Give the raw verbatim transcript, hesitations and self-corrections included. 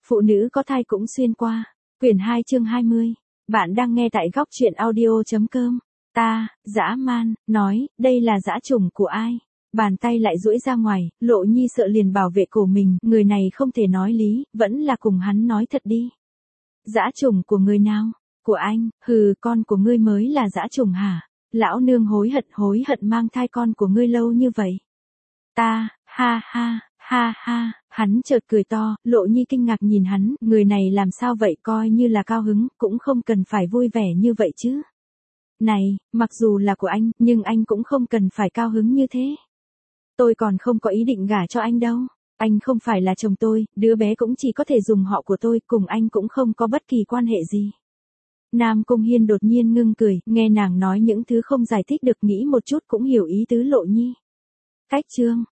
Phụ nữ có thai cũng xuyên qua. Quyển hai chương hai mươi. Bạn đang nghe tại góc truyện audio chấm com. Ta, dã man, nói, đây là dã trùng của ai? Bàn tay lại duỗi ra ngoài, Lộ Nhi sợ liền bảo vệ cổ mình, người này không thể nói lý, vẫn là cùng hắn nói thật đi. Dã trùng của người nào? Của anh, hừ, con của ngươi mới là dã trùng hả? Lão nương hối hận hối hận mang thai con của ngươi lâu như vậy. Ta, ha ha, ha ha, hắn chợt cười to, Lộ Nhi kinh ngạc nhìn hắn, người này làm sao vậy, coi như là cao hứng, cũng không cần phải vui vẻ như vậy chứ. Này, mặc dù là của anh, nhưng anh cũng không cần phải cao hứng như thế. Tôi còn không có ý định gả cho anh đâu. Anh không phải là chồng tôi, đứa bé cũng chỉ có thể dùng họ của tôi, cùng anh cũng không có bất kỳ quan hệ gì. Nam Cung Hiên đột nhiên ngưng cười, nghe nàng nói những thứ không giải thích được, nghĩ một chút cũng hiểu ý tứ Lộ Nhi. Cách chương,